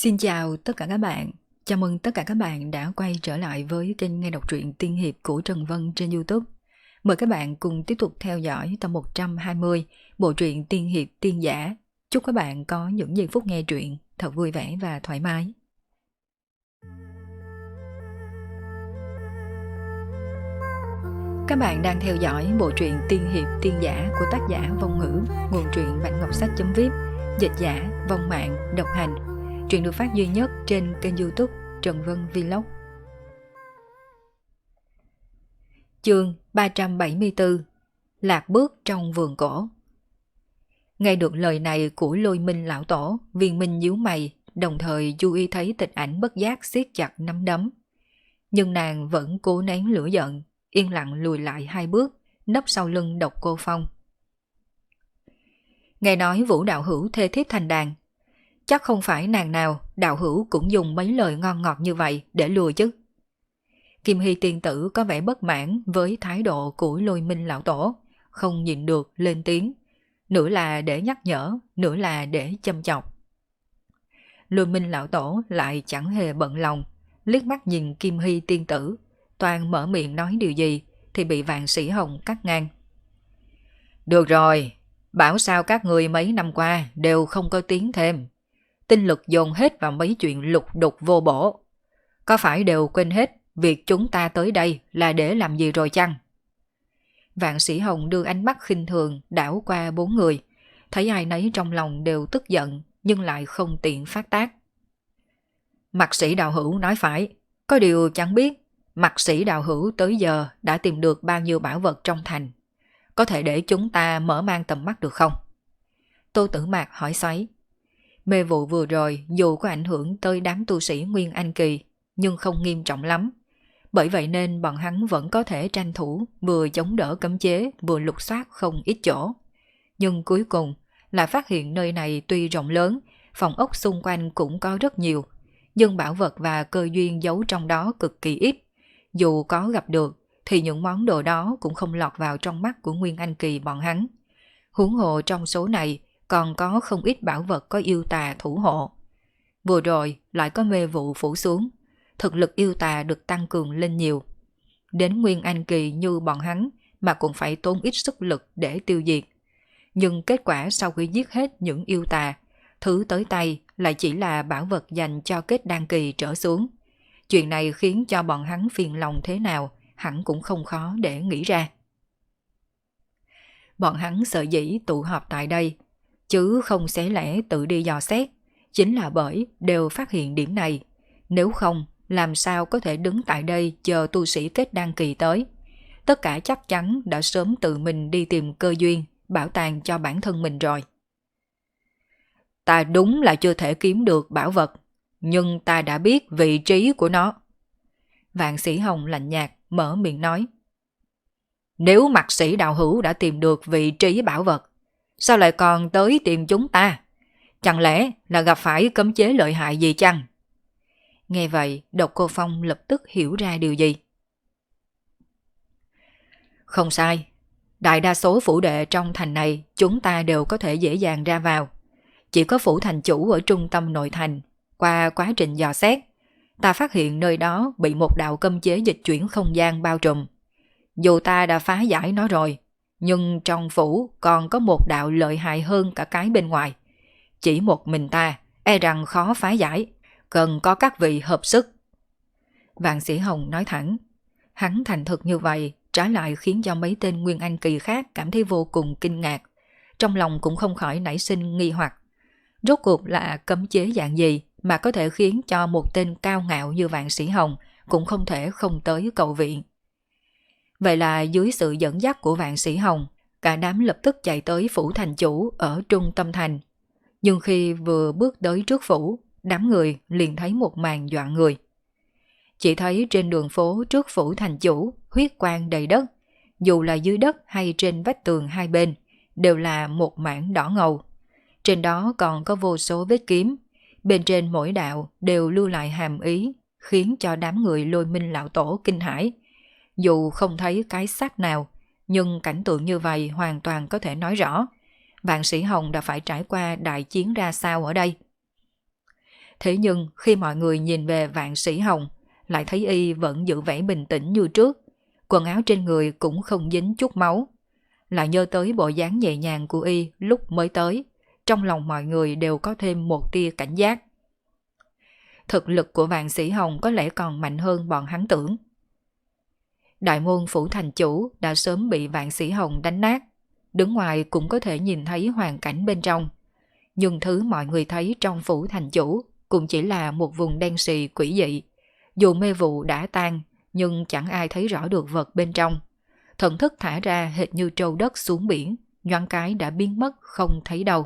Xin chào tất cả các bạn. Chào mừng tất cả các bạn đã quay trở lại với kênh nghe đọc truyện tiên hiệp của Trần Vân trên YouTube. Mời các bạn cùng tiếp tục theo dõi tập 120 bộ truyện tiên hiệp tiên giả. Chúc các bạn có những giây phút nghe truyện thật vui vẻ và thoải mái. Các bạn đang theo dõi bộ truyện tiên hiệp tiên giả của tác giả Vong Ngữ, nguồn truyện Bạch Ngọc Sách.vip, dịch giả Vong Mạng, độc hành. Truyện được phát duy nhất trên kênh YouTube Trần Vân Vlog. Chương 374: Lạc bước trong vườn cổ. Nghe được lời này của Lôi Minh lão tổ, Viên Minh nhíu mày, đồng thời chú ý thấy Tịch Ảnh bất giác siết chặt nắm đấm. Nhưng nàng vẫn cố nén lửa giận, yên lặng lùi lại 2 bước, nấp sau lưng Độc Cô Phong. Nghe nói Vũ đạo hữu thê thiếp thành đàn, chắc không phải nàng nào đạo hữu cũng dùng mấy lời ngon ngọt như vậy để lừa chứ. Kim Hy tiên tử có vẻ bất mãn với thái độ của Lôi Minh lão tổ, không nhịn được lên tiếng, nửa là để nhắc nhở, nửa là để châm chọc. Lôi Minh lão tổ lại chẳng hề bận lòng, liếc mắt nhìn Kim Hy tiên tử, toàn mở miệng nói điều gì thì bị Vạn Sĩ Hồng cắt ngang. Được rồi, bảo sao các người mấy năm qua đều không có tiếng thêm. Tinh lực dồn hết vào mấy chuyện lục đục vô bổ. Có phải đều quên hết việc chúng ta tới đây là để làm gì rồi chăng? Vạn Sĩ Hồng đưa ánh mắt khinh thường đảo qua 4 người, thấy ai nấy trong lòng đều tức giận nhưng lại không tiện phát tác. Mạc Sĩ đạo hữu nói phải, có điều chẳng biết Mạc Sĩ đạo hữu tới giờ đã tìm được bao nhiêu bảo vật trong thành. Có thể để chúng ta mở mang tầm mắt được không? Tô Tử Mạc hỏi xoáy. Mê vụ vừa rồi dù có ảnh hưởng tới đám tu sĩ Nguyên Anh Kỳ nhưng không nghiêm trọng lắm. Bởi vậy nên bọn hắn vẫn có thể tranh thủ vừa chống đỡ cấm chế vừa lục soát không ít chỗ. Nhưng cuối cùng là phát hiện nơi này tuy rộng lớn, phòng ốc xung quanh cũng có rất nhiều, nhưng bảo vật và cơ duyên giấu trong đó cực kỳ ít. Dù có gặp được thì những món đồ đó cũng không lọt vào trong mắt của Nguyên Anh Kỳ bọn hắn. Huống hồ trong số này còn có không ít bảo vật có yêu tà thủ hộ. Vừa rồi lại có mê vụ phủ xuống, thực lực yêu tà được tăng cường lên nhiều. Đến Nguyên Anh Kỳ như bọn hắn mà cũng phải tốn ít sức lực để tiêu diệt. Nhưng kết quả sau khi giết hết những yêu tà, thứ tới tay lại chỉ là bảo vật dành cho kết đan kỳ trở xuống. Chuyện này khiến cho bọn hắn phiền lòng thế nào hẳn cũng không khó để nghĩ ra. Bọn hắn sợ dĩ tụ họp tại đây, chứ không xé lẻ tự đi dò xét, chính là bởi đều phát hiện điểm này. Nếu không, làm sao có thể đứng tại đây chờ tu sĩ kết đan kỳ tới. Tất cả chắc chắn đã sớm tự mình đi tìm cơ duyên, bảo tàng cho bản thân mình rồi. Ta đúng là chưa thể kiếm được bảo vật, nhưng ta đã biết vị trí của nó. Vạn Sĩ Hồng lạnh nhạt mở miệng nói. Nếu Mạc Sĩ đạo hữu đã tìm được vị trí bảo vật, sao lại còn tới tìm chúng ta? Chẳng lẽ là gặp phải cấm chế lợi hại gì chăng? Nghe vậy, Độc Cô Phong lập tức hiểu ra điều gì. Không sai, đại đa số phủ đệ trong thành này chúng ta đều có thể dễ dàng ra vào. Chỉ có phủ thành chủ ở trung tâm nội thành, qua quá trình dò xét, ta phát hiện nơi đó bị một đạo cấm chế dịch chuyển không gian bao trùm. Dù ta đã phá giải nó rồi, nhưng trong phủ còn có một đạo lợi hại hơn cả cái bên ngoài. Chỉ một mình ta e rằng khó phá giải, cần có các vị hợp sức. Vạn Sĩ Hồng nói thẳng. Hắn thành thực như vậy trái lại khiến cho mấy tên Nguyên Anh Kỳ khác cảm thấy vô cùng kinh ngạc. Trong lòng cũng không khỏi nảy sinh nghi hoặc. Rốt cuộc là cấm chế dạng gì mà có thể khiến cho một tên cao ngạo như Vạn Sĩ Hồng cũng không thể không tới cầu viện. Vậy là dưới sự dẫn dắt của Vạn Sĩ Hồng, cả đám lập tức chạy tới phủ thành chủ ở trung tâm thành. Nhưng khi vừa bước tới trước phủ, đám người liền thấy một màn dọa người. Chỉ thấy trên đường phố trước phủ thành chủ huyết quang đầy đất, dù là dưới đất hay trên vách tường hai bên, đều là một mảng đỏ ngầu. Trên đó còn có vô số vết kiếm, bên trên mỗi đạo đều lưu lại hàm ý, khiến cho đám người Lôi Minh lão tổ kinh hãi. Dù không thấy cái xác nào, nhưng cảnh tượng như vậy hoàn toàn có thể nói rõ Vạn Sĩ Hồng đã phải trải qua đại chiến ra sao ở đây. Thế nhưng khi mọi người nhìn về Vạn Sĩ Hồng, lại thấy y vẫn giữ vẻ bình tĩnh như trước, quần áo trên người cũng không dính chút máu. Lại nhớ tới bộ dáng nhẹ nhàng của y lúc mới tới, trong lòng mọi người đều có thêm một tia cảnh giác. Thực lực của Vạn Sĩ Hồng có lẽ còn mạnh hơn bọn hắn tưởng. Đại môn phủ thành chủ đã sớm bị Vạn Sĩ Hồng đánh nát, đứng ngoài cũng có thể nhìn thấy hoàn cảnh bên trong. Nhưng thứ mọi người thấy trong phủ thành chủ cũng chỉ là một vùng đen xì quỷ dị. Dù mê vụ đã tan, nhưng chẳng ai thấy rõ được vật bên trong. Thần thức thả ra hệt như trâu đất xuống biển, nhoáng cái đã biến mất không thấy đâu.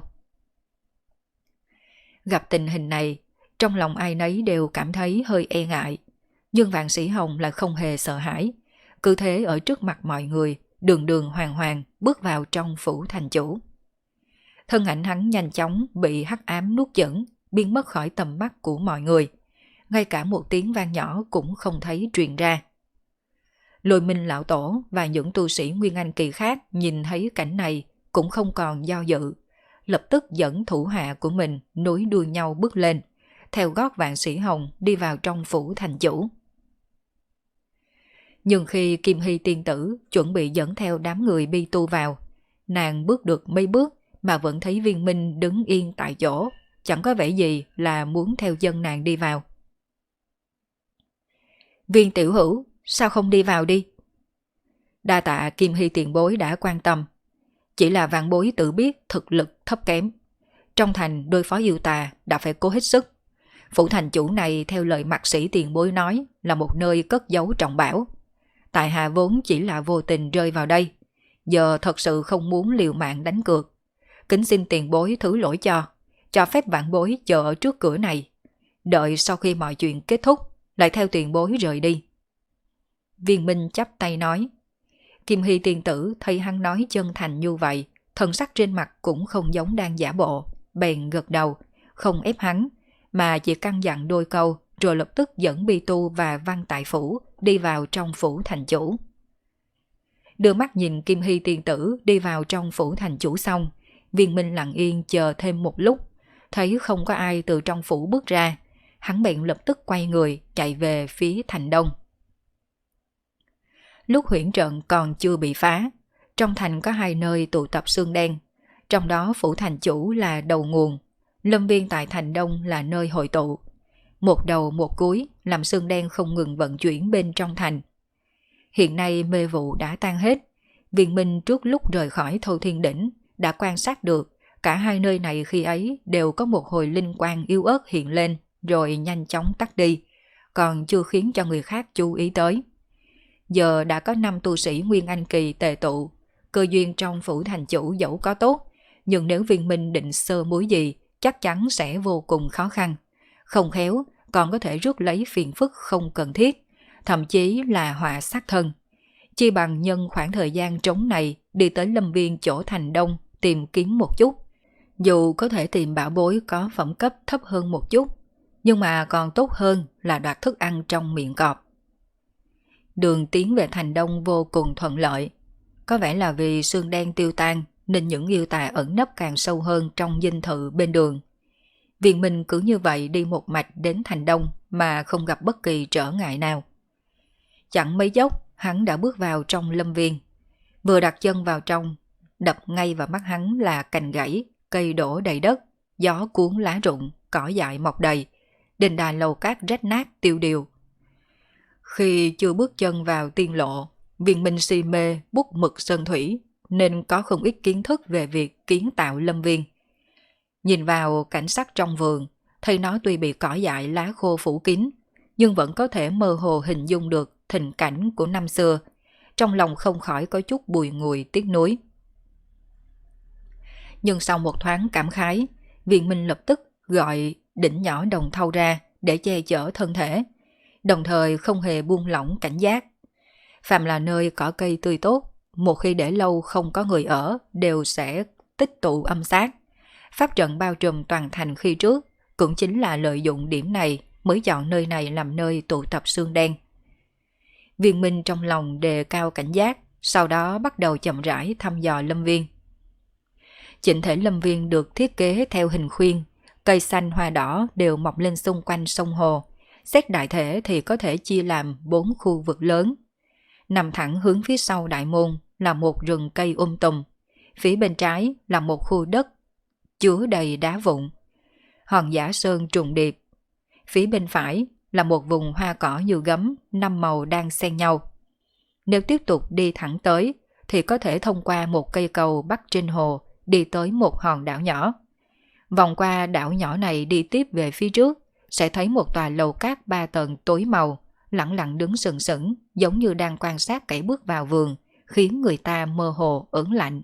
Gặp tình hình này, trong lòng ai nấy đều cảm thấy hơi e ngại. Nhưng Vạn Sĩ Hồng lại không hề sợ hãi. Cứ thế ở trước mặt mọi người, đường đường hoàng hoàng bước vào trong phủ thành chủ. Thân ảnh hắn nhanh chóng bị hắc ám nuốt chửng, biến mất khỏi tầm mắt của mọi người. Ngay cả một tiếng vang nhỏ cũng không thấy truyền ra. Lôi Minh lão tổ và những tu sĩ Nguyên Anh kỳ khác nhìn thấy cảnh này cũng không còn do dự, lập tức dẫn thủ hạ của mình nối đuôi nhau bước lên, theo gót Vạn Sĩ Hồng đi vào trong phủ thành chủ. Nhưng khi Kim Hy tiên tử chuẩn bị dẫn theo đám người bi tu vào, nàng bước được mấy bước mà vẫn thấy Viên Minh đứng yên tại chỗ, chẳng có vẻ gì là muốn theo chân nàng đi vào. Viên tiểu hữu, sao không đi vào đi? Đa tạ Kim Hy tiền bối đã quan tâm. Chỉ là vạn bối tự biết thực lực thấp kém. Trong thành đối phó yêu tà đã phải cố hết sức. Phủ thành chủ này theo lời mạc sĩ tiền bối nói là một nơi cất giấu trọng bảo. Tại hạ vốn chỉ là vô tình rơi vào đây. Giờ thật sự không muốn liều mạng đánh cược. Kính xin tiền bối thứ lỗi cho phép vạn bối chờ ở trước cửa này. Đợi sau khi mọi chuyện kết thúc, lại theo tiền bối rời đi. Viên Minh chắp tay nói. Kim Hy tiên tử thấy hắn nói chân thành như vậy, thần sắc trên mặt cũng không giống đang giả bộ, bèn gật đầu, không ép hắn, mà chỉ căn dặn đôi câu, rồi lập tức dẫn Bi Tu và Văn Tại Phủ đi vào trong phủ thành chủ. Đưa mắt nhìn Kim Hy tiên tử đi vào trong phủ thành chủ xong, Viên Minh lặng yên chờ thêm một lúc, thấy không có ai từ trong phủ bước ra, hắn bèn lập tức quay người chạy về phía thành đông. Lúc huyễn trận còn chưa bị phá, trong thành có hai nơi tụ tập xương đen, trong đó phủ thành chủ là đầu nguồn, lâm viên tại thành đông là nơi hội tụ. Một đầu một cuối làm xương đen không ngừng vận chuyển bên trong thành. Hiện nay mê vụ đã tan hết, Viên Minh trước lúc rời khỏi Thâu Thiên Đỉnh đã quan sát được cả hai nơi này khi ấy đều có một hồi linh quang yếu ớt hiện lên rồi nhanh chóng tắt đi, còn chưa khiến cho người khác chú ý tới. Giờ đã có 5 tu sĩ Nguyên Anh kỳ tề tụ, cơ duyên trong phủ thành chủ dẫu có tốt, nhưng nếu Viên Minh định sơ muối gì chắc chắn sẽ vô cùng khó khăn. Không khéo còn có thể rước lấy phiền phức không cần thiết, thậm chí là họa sát thân. Chi bằng nhân khoảng thời gian trống này đi tới lâm viên chỗ thành đông tìm kiếm một chút. Dù có thể tìm bảo bối có phẩm cấp thấp hơn một chút, nhưng mà còn tốt hơn là đoạt thức ăn trong miệng cọp. Đường tiến về thành đông vô cùng thuận lợi. Có vẻ là vì sương đen tiêu tan nên những yêu tà ẩn nấp càng sâu hơn trong dinh thự bên đường. Viên Minh cứ như vậy đi một mạch đến thành đông mà không gặp bất kỳ trở ngại nào. Chẳng mấy chốc hắn đã bước vào trong lâm viên. Vừa đặt chân vào trong, đập ngay vào mắt hắn là cành gãy, cây đổ đầy đất, gió cuốn lá rụng, cỏ dại mọc đầy, đình đài lầu cát rách nát tiêu điều. Khi chưa bước chân vào tiên lộ, Viên Minh si mê bút mực sơn thủy nên có không ít kiến thức về việc kiến tạo lâm viên. Nhìn vào cảnh sắc trong vườn, thấy nó tuy bị cỏ dại lá khô phủ kín, nhưng vẫn có thể mơ hồ hình dung được tình cảnh của năm xưa. Trong lòng không khỏi có chút bùi ngùi tiếc nuối. Nhưng sau một thoáng cảm khái, Viên Minh lập tức gọi đỉnh nhỏ đồng thau ra để che chở thân thể, đồng thời không hề buông lỏng cảnh giác. Phàm là nơi cỏ cây tươi tốt, một khi để lâu không có người ở đều sẽ tích tụ âm sát. Pháp trận bao trùm toàn thành khi trước cũng chính là lợi dụng điểm này mới chọn nơi này làm nơi tụ tập xương đen. Viên Minh trong lòng đề cao cảnh giác, sau đó bắt đầu chậm rãi thăm dò lâm viên. Chỉnh thể lâm viên được thiết kế theo hình khuyên, Cây xanh hoa đỏ đều mọc lên xung quanh sông hồ. Xét đại thể thì có thể chia làm 4 khu vực lớn. Nằm thẳng hướng phía sau đại môn là một rừng cây tùm. Phía bên trái là một khu đất chứa đầy đá vụn. Hòn dã sơn trùng điệp. Phía bên phải là một vùng hoa cỏ như gấm, 5 màu đang xen nhau. Nếu tiếp tục đi thẳng tới thì có thể thông qua một cây cầu bắc trên hồ đi tới một hòn đảo nhỏ. Vòng qua đảo nhỏ này đi tiếp về phía trước sẽ thấy một tòa lầu cát 3 tầng tối màu, lẳng lặng đứng sừng sững giống như đang quan sát kẻ bước vào vườn, khiến người ta mơ hồ ớn lạnh.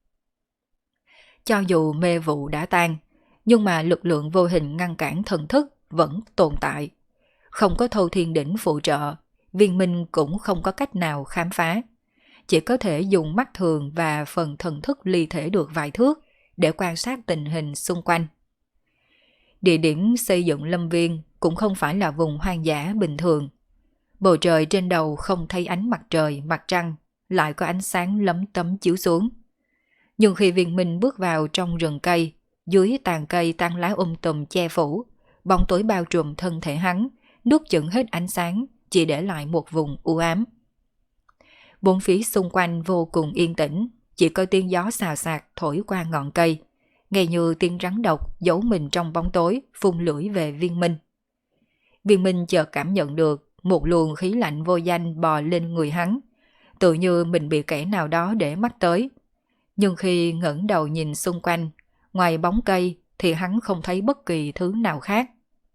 Cho dù mê vụ đã tan, nhưng mà lực lượng vô hình ngăn cản thần thức vẫn tồn tại. Không có Thâu Thiên Đỉnh phụ trợ, Viên Minh cũng không có cách nào khám phá. Chỉ có thể dùng mắt thường và phần thần thức ly thể được vài thước để quan sát tình hình xung quanh. Địa điểm xây dựng lâm viên cũng không phải là vùng hoang dã bình thường. Bầu trời trên đầu không thấy ánh mặt trời, mặt trăng, lại có ánh sáng lấm tấm chiếu xuống. Nhưng khi Viên Minh bước vào trong rừng cây, dưới tàn cây tán lá tùm che phủ, bóng tối bao trùm thân thể hắn, nuốt chửng hết ánh sáng, chỉ để lại một vùng u ám. Bốn phía xung quanh vô cùng yên tĩnh, chỉ có tiếng gió xào xạc thổi qua ngọn cây, nghe như tiếng rắn độc giấu mình trong bóng tối phun lưỡi về Viên Minh. Viên Minh chợt cảm nhận được một luồng khí lạnh vô danh bò lên người hắn, tự như mình bị kẻ nào đó để mắt tới. Nhưng khi ngẩng đầu nhìn xung quanh, ngoài bóng cây thì hắn không thấy bất kỳ thứ nào khác.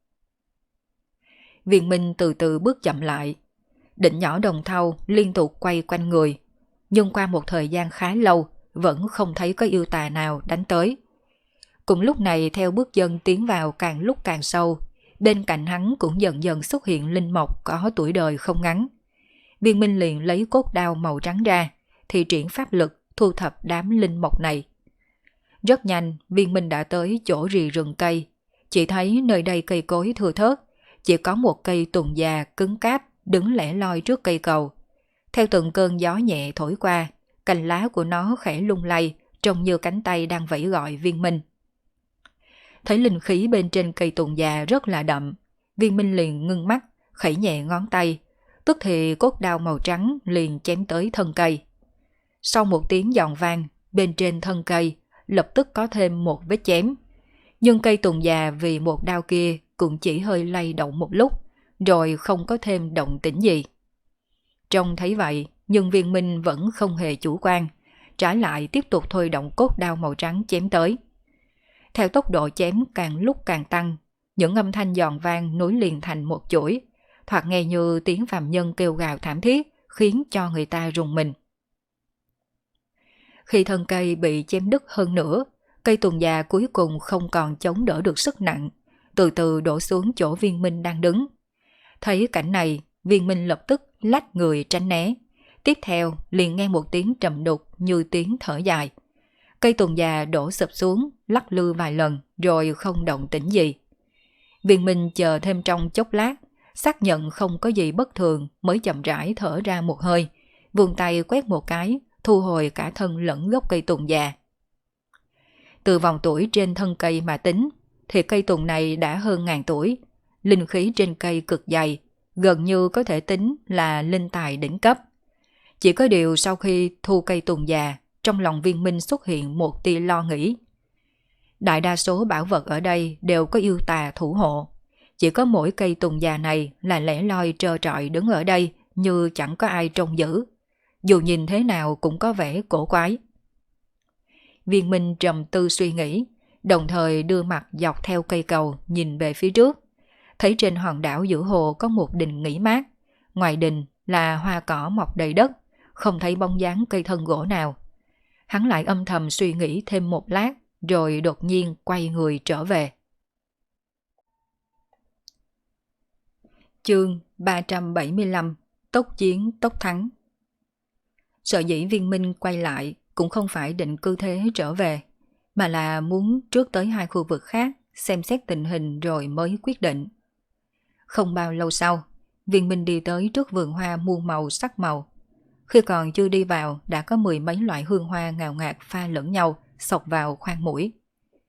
Viên Minh từ từ bước chậm lại, đỉnh nhỏ đồng thau liên tục quay quanh người, nhưng qua một thời gian khá lâu vẫn không thấy có yêu tà nào đánh tới. Cùng lúc này theo bước chân tiến vào càng lúc càng sâu, bên cạnh hắn cũng dần dần xuất hiện linh mộc có tuổi đời không ngắn. Viên Minh liền lấy cốt đao màu trắng ra, thì triển pháp lực thu thập đám linh mộc này. Rất nhanh, Viên Minh đã tới chỗ rì rừng cây, chỉ thấy nơi đây cây cối thưa thớt, chỉ có một cây tùng già cứng cáp đứng lẻ loi trước cây cầu. Theo từng cơn gió nhẹ thổi qua, cành lá của nó khẽ lung lay, trông như cánh tay đang vẫy gọi Viên Minh. Thấy linh khí bên trên cây tùng già rất là đậm, Viên Minh liền ngưng mắt, khẩy nhẹ ngón tay, tức thì cốt đao màu trắng liền chém tới thân cây. Sau một tiếng giòn vang, bên trên thân cây lập tức có thêm một vết chém. Nhưng cây tùng già vì một đao kia cũng chỉ hơi lay động một lúc, rồi không có thêm động tĩnh gì. Trông thấy vậy, nhưng Viên Minh vẫn không hề chủ quan, trái lại tiếp tục thôi động cốt đao màu trắng chém tới. Theo tốc độ chém càng lúc càng tăng, những âm thanh giòn vang nối liền thành một chuỗi, thoạt nghe như tiếng phàm nhân kêu gào thảm thiết, khiến cho người ta rùng mình. Khi thân cây bị chém đứt hơn nữa, cây tùng già cuối cùng không còn chống đỡ được sức nặng, từ từ đổ xuống chỗ Viên Minh đang đứng. Thấy cảnh này, Viên Minh lập tức lách người tránh né. Tiếp theo liền nghe một tiếng trầm đục như tiếng thở dài. Cây tùng già đổ sụp xuống, lắc lư vài lần rồi không động tĩnh gì. Viên Minh chờ thêm trong chốc lát, xác nhận không có gì bất thường mới chậm rãi thở ra một hơi, vươn tay quét một cái, thu hồi cả thân lẫn gốc cây tùng già. Từ vòng tuổi trên thân cây mà tính, thì cây tùng này đã hơn 1000 tuổi. Linh khí trên cây cực dày, gần như có thể tính là linh tài đỉnh cấp. Chỉ có điều sau khi thu cây tùng già, trong lòng Viên Minh xuất hiện một tia lo nghĩ. Đại đa số bảo vật ở đây đều có yêu tà thủ hộ. Chỉ có mỗi cây tùng già này là lẻ loi trơ trọi đứng ở đây như chẳng có ai trông giữ. Dù nhìn thế nào cũng có vẻ cổ quái. Viên Minh trầm tư suy nghĩ, đồng thời đưa mặt dọc theo cây cầu nhìn về phía trước. Thấy trên hòn đảo giữa hồ có một đình nghỉ mát. Ngoài đình là hoa cỏ mọc đầy đất, không thấy bóng dáng cây thân gỗ nào. Hắn lại âm thầm suy nghĩ thêm một lát, rồi đột nhiên quay người trở về. Chương 375: Tốc chiến tốc thắng. Sở dĩ Viên Minh quay lại cũng không phải định cư thế trở về, mà là muốn trước tới 2 khu vực khác xem xét tình hình rồi mới quyết định. Không bao lâu sau, Viên Minh đi tới trước vườn hoa muôn màu sắc màu. Khi còn chưa đi vào đã có 10 mấy loại hương hoa ngào ngạt pha lẫn nhau xộc vào khoang mũi.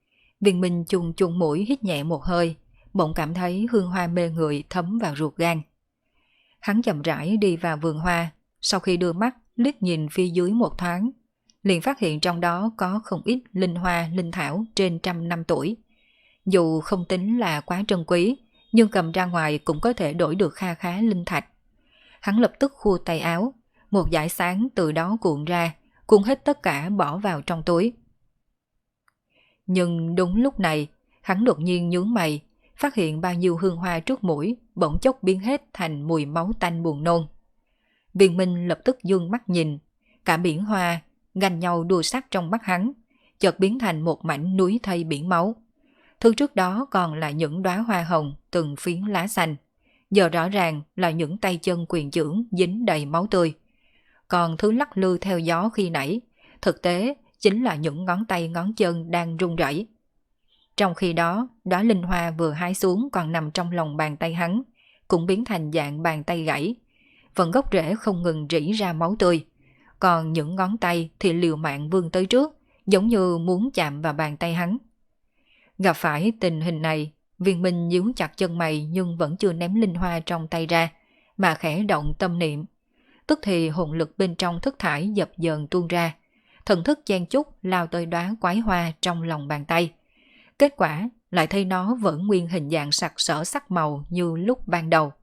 Viên Minh chung chung mũi hít nhẹ một hơi, bỗng cảm thấy hương hoa mê người thấm vào ruột gan. Hắn chậm rãi đi vào vườn hoa, sau khi đưa mắt liếc nhìn phía dưới một thoáng, liền phát hiện trong đó có không ít linh hoa linh thảo trên 100 năm tuổi. Dù không tính là quá trân quý, nhưng cầm ra ngoài cũng có thể đổi được kha khá linh thạch. Hắn lập tức khua tay áo, một dải sáng từ đó cuộn ra, cuốn hết tất cả bỏ vào trong túi. Nhưng đúng lúc này, hắn đột nhiên nhướng mày, phát hiện bao nhiêu hương hoa trước mũi bỗng chốc biến hết thành mùi máu tanh buồn nôn. Viên Minh lập tức dương mắt nhìn, cả biển hoa ganh nhau đua sắc trong mắt hắn, chợt biến thành một mảnh núi thây biển máu. Thứ trước đó còn là những đóa hoa hồng từng phiến lá xanh, giờ rõ ràng là những tay chân quyền chưởng dính đầy máu tươi. Còn thứ lắc lư theo gió khi nãy, thực tế chính là những ngón tay ngón chân đang run rẩy. Trong khi đó, đóa linh hoa vừa hái xuống còn nằm trong lòng bàn tay hắn, cũng biến thành dạng bàn tay gãy. Phần gốc rễ không ngừng rỉ ra máu tươi, còn những ngón tay thì liều mạng vươn tới trước, giống như muốn chạm vào bàn tay hắn. Gặp phải tình hình này, Viên Minh nhíu chặt chân mày nhưng vẫn chưa ném linh hoa trong tay ra, mà khẽ động tâm niệm. Tức thì hồn lực bên trong thức thải dập dờn tuôn ra, thần thức chen chúc lao tới đóa quái hoa trong lòng bàn tay. Kết quả lại thấy nó vẫn nguyên hình dạng sặc sỡ sắc màu như lúc ban đầu.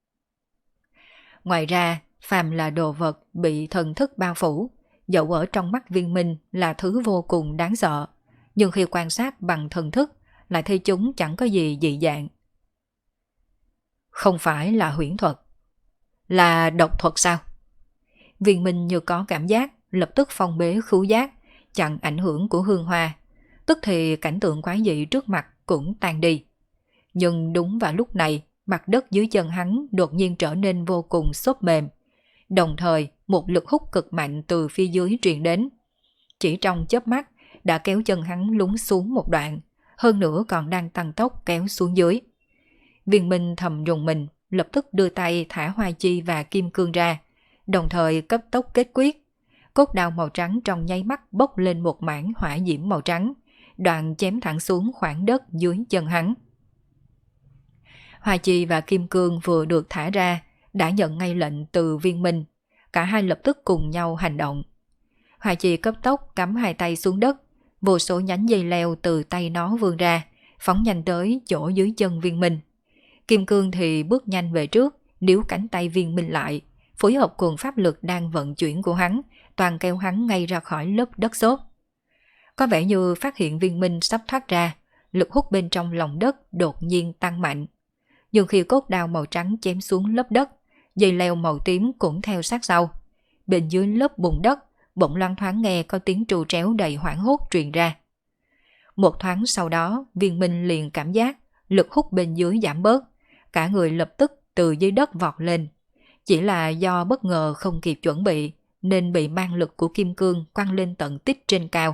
Ngoài ra, phàm là đồ vật bị thần thức bao phủ, dẫu ở trong mắt Viên Minh là thứ vô cùng đáng sợ, nhưng khi quan sát bằng thần thức lại thấy chúng chẳng có gì dị dạng. Không phải là huyễn thuật, là độc thuật sao? Viên Minh như có cảm giác, lập tức phong bế khứu giác, chặn ảnh hưởng của hương hoa. Tức thì cảnh tượng quái dị trước mặt cũng tan đi. Nhưng đúng vào lúc này, mặt đất dưới chân hắn đột nhiên trở nên vô cùng xốp mềm. Đồng thời, một lực hút cực mạnh từ phía dưới truyền đến. Chỉ trong chớp mắt, đã kéo chân hắn lún xuống một đoạn, hơn nữa còn đang tăng tốc kéo xuống dưới. Viên Minh thầm rùng mình, lập tức đưa tay thả hoa chi và kim cương ra, đồng thời cấp tốc kết quyết. Cốt đao màu trắng trong nháy mắt bốc lên một mảng hỏa diễm màu trắng, đoạn chém thẳng xuống khoảng đất dưới chân hắn. Hoa chi và kim cương vừa được thả ra, đã nhận ngay lệnh từ Viên Minh. Cả hai lập tức cùng nhau hành động. Hoa chi cấp tốc cắm hai tay xuống đất, vô số nhánh dây leo từ tay nó vươn ra, phóng nhanh tới chỗ dưới chân Viên Minh. Kim cương thì bước nhanh về trước, níu cánh tay Viên Minh lại, phối hợp cùng pháp lực đang vận chuyển của hắn, toàn kéo hắn ngay ra khỏi lớp đất xốp. Có vẻ như phát hiện Viên Minh sắp thoát ra, lực hút bên trong lòng đất đột nhiên tăng mạnh. Nhưng khi cốt đao màu trắng chém xuống lớp đất, dây leo màu tím cũng theo sát sau. Bên dưới lớp bùn đất, bỗng loáng thoáng nghe có tiếng trù tréo đầy hoảng hốt truyền ra. Một thoáng sau đó, Viên Minh liền cảm giác lực hút bên dưới giảm bớt, cả người lập tức từ dưới đất vọt lên. Chỉ là do bất ngờ không kịp chuẩn bị, nên bị mang lực của kim cương quăng lên tận tích trên cao.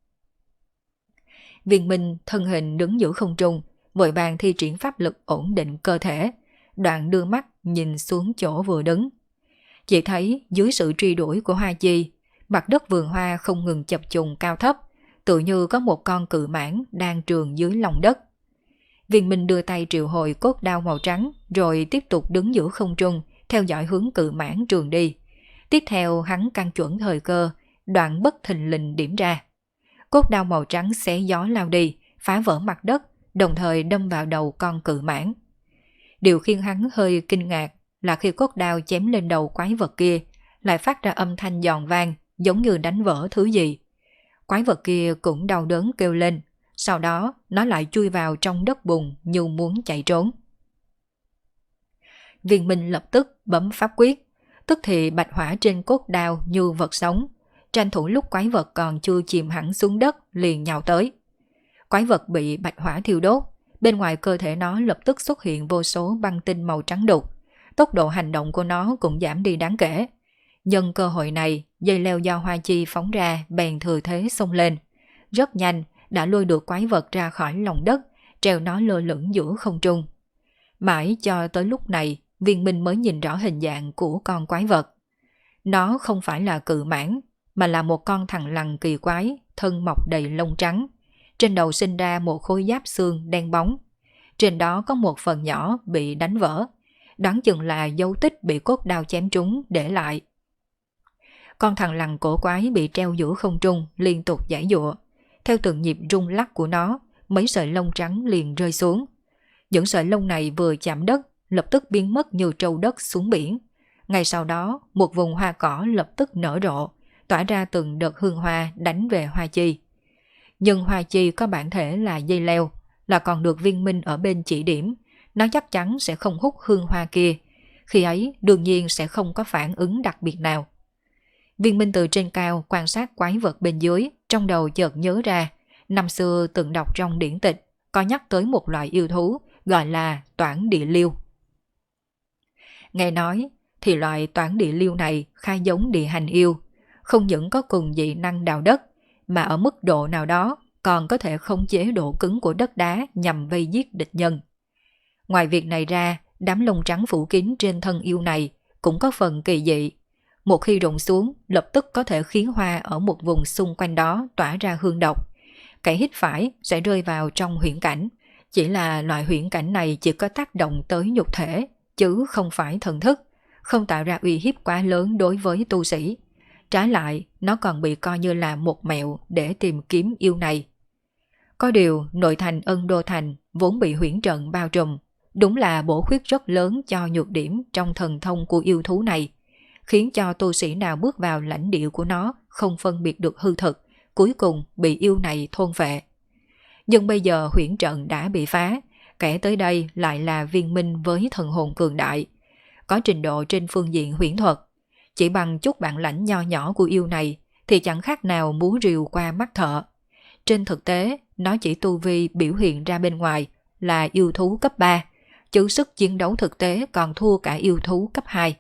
Viên Minh thân hình đứng giữa không trung, vội vàng thi triển pháp lực ổn định cơ thể, đoạn đưa mắt nhìn xuống chỗ vừa đứng. Chỉ thấy dưới sự truy đuổi của Hoa Chi, mặt đất vườn hoa không ngừng chập trùng cao thấp, tự như có một con cự mãng đang trườn dưới lòng đất. Viên Minh đưa tay triệu hồi cốt đao màu trắng, rồi tiếp tục đứng giữa không trung, theo dõi hướng cự mãng trườn đi. Tiếp theo hắn căn chuẩn thời cơ, đoạn bất thình lình điểm ra. Cốt đao màu trắng xé gió lao đi, phá vỡ mặt đất, đồng thời đâm vào đầu con cự mãng. Điều khiến hắn hơi kinh ngạc là khi cốt đao chém lên đầu quái vật kia, lại phát ra âm thanh giòn vang, giống như đánh vỡ thứ gì. Quái vật kia cũng đau đớn kêu lên, sau đó nó lại chui vào trong đất bùn như muốn chạy trốn. Viên Minh lập tức bấm pháp quyết, tức thì bạch hỏa trên cốt đao như vật sống, tranh thủ lúc quái vật còn chưa chìm hẳn xuống đất liền nhào tới. Quái vật bị bạch hỏa thiêu đốt, bên ngoài cơ thể nó lập tức xuất hiện vô số băng tinh màu trắng đục, tốc độ hành động của nó cũng giảm đi đáng kể. Nhân cơ hội này, dây leo do Hoa Chi phóng ra bèn thừa thế xông lên, rất nhanh đã lôi được quái vật ra khỏi lòng đất, treo nó lơ lửng giữa không trung. Mãi cho tới lúc này, Viên Minh mới nhìn rõ hình dạng của con quái vật. Nó không phải là cự mãng, mà là một con thằn lằn kỳ quái, thân mọc đầy lông trắng. Trên đầu sinh ra một khối giáp xương đen bóng. Trên đó có một phần nhỏ bị đánh vỡ, đoán chừng là dấu tích bị cốt đao chém trúng để lại. Con thằn lằn cổ quái bị treo giữa không trung liên tục giãy giụa. Theo từng nhịp rung lắc của nó, mấy sợi lông trắng liền rơi xuống. Những sợi lông này vừa chạm đất, lập tức biến mất như trâu đất xuống biển. Ngay sau đó, một vùng hoa cỏ lập tức nở rộ, tỏa ra từng đợt hương hoa đánh về hoa chi. Nhưng hoa chi có bản thể là dây leo, là còn được viên minh ở bên chỉ điểm, nó chắc chắn sẽ không hút hương hoa kia. Khi ấy đương nhiên sẽ không có phản ứng đặc biệt nào. Viên minh từ trên cao quan sát quái vật bên dưới, trong đầu chợt nhớ ra, năm xưa từng đọc trong điển tịch, có nhắc tới một loại yêu thú gọi là toản địa liêu. Nghe nói thì loại toản địa liêu này khá giống địa hành yêu, không những có cùng dị năng đào đất, mà ở mức độ nào đó còn có thể khống chế độ cứng của đất đá nhằm vây giết địch nhân. Ngoài việc này ra, đám lông trắng phủ kín trên thân yêu này cũng có phần kỳ dị. Một khi rụng xuống, lập tức có thể khiến hoa ở một vùng xung quanh đó tỏa ra hương độc. Kẻ hít phải sẽ rơi vào trong huyễn cảnh. Chỉ là loại huyễn cảnh này chỉ có tác động tới nhục thể, chứ không phải thần thức, không tạo ra uy hiếp quá lớn đối với tu sĩ. Trái lại, nó còn bị coi như là một mẹo để tìm kiếm yêu này. Có điều, nội thành Ân Đô Thành vốn bị huyễn trận bao trùm, đúng là bổ khuyết rất lớn cho nhược điểm trong thần thông của yêu thú này, khiến cho tu sĩ nào bước vào lãnh địa của nó không phân biệt được hư thực, cuối cùng bị yêu này thôn phệ. Nhưng bây giờ huyễn trận đã bị phá, kẻ tới đây lại là viên minh với thần hồn cường đại, có trình độ trên phương diện huyễn thuật. Chỉ bằng chút bản lãnh nho nhỏ của yêu này thì chẳng khác nào múa rìu qua mắt thợ. Trên thực tế, nó chỉ tu vi biểu hiện ra bên ngoài là yêu thú cấp 3, chứ sức chiến đấu thực tế còn thua cả yêu thú cấp 2.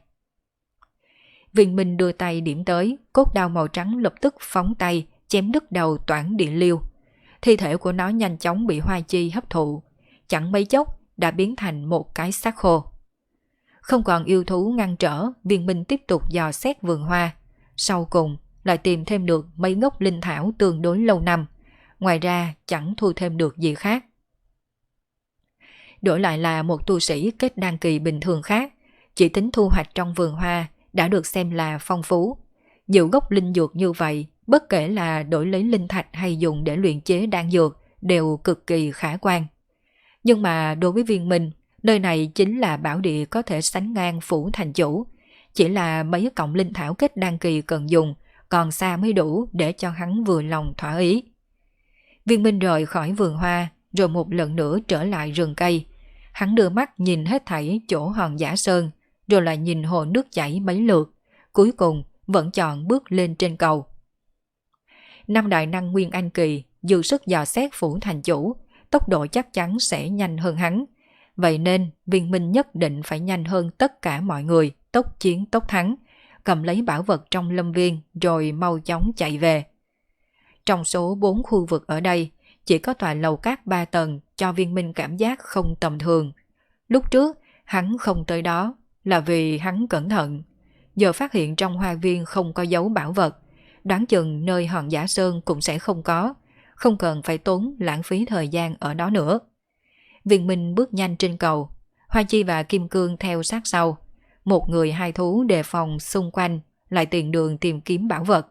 Viên minh đưa tay điểm tới, cốt đao màu trắng lập tức phóng tay chém đứt đầu toản địa liêu. Thi thể của nó nhanh chóng bị hoa chi hấp thụ, chẳng mấy chốc đã biến thành một cái xác khô. Không còn yêu thú ngăn trở, viên minh tiếp tục dò xét vườn hoa. Sau cùng lại tìm thêm được mấy gốc linh thảo tương đối lâu năm. Ngoài ra chẳng thu thêm được gì khác. Đổi lại là một tu sĩ kết đan kỳ bình thường khác, chỉ tính thu hoạch trong vườn hoa đã được xem là phong phú. Nhiều gốc linh dược như vậy, bất kể là đổi lấy linh thạch hay dùng để luyện chế đan dược, đều cực kỳ khả quan. Nhưng mà đối với viên minh, nơi này chính là bảo địa có thể sánh ngang phủ thành chủ. Chỉ là mấy cọng linh thảo kết đan kỳ cần dùng, còn xa mới đủ để cho hắn vừa lòng thỏa ý. Viên minh rời khỏi vườn hoa, rồi một lần nữa trở lại rừng cây. Hắn đưa mắt nhìn hết thảy chỗ hòn giả sơn, rồi lại nhìn hồ nước chảy mấy lượt, cuối cùng vẫn chọn bước lên trên cầu. Năm đại năng Nguyên Anh kỳ dư sức dò xét phủ thành chủ, tốc độ chắc chắn sẽ nhanh hơn hắn. Vậy nên viên minh nhất định phải nhanh hơn tất cả mọi người, tốc chiến tốc thắng, cầm lấy bảo vật trong lâm viên rồi mau chóng chạy về. Trong số 4 khu vực ở đây, chỉ có tòa lầu cát 3 tầng cho viên minh cảm giác không tầm thường. Lúc trước, hắn không tới đó là vì hắn cẩn thận. Giờ phát hiện trong hoa viên không có dấu bảo vật, đoán chừng nơi hòn giả sơn cũng sẽ không có, không cần phải tốn lãng phí thời gian ở đó nữa. Viên minh bước nhanh trên cầu, Hoa Chi và Kim Cương theo sát sau. Một người hai thú đề phòng xung quanh, lại tiền đường tìm kiếm bảo vật.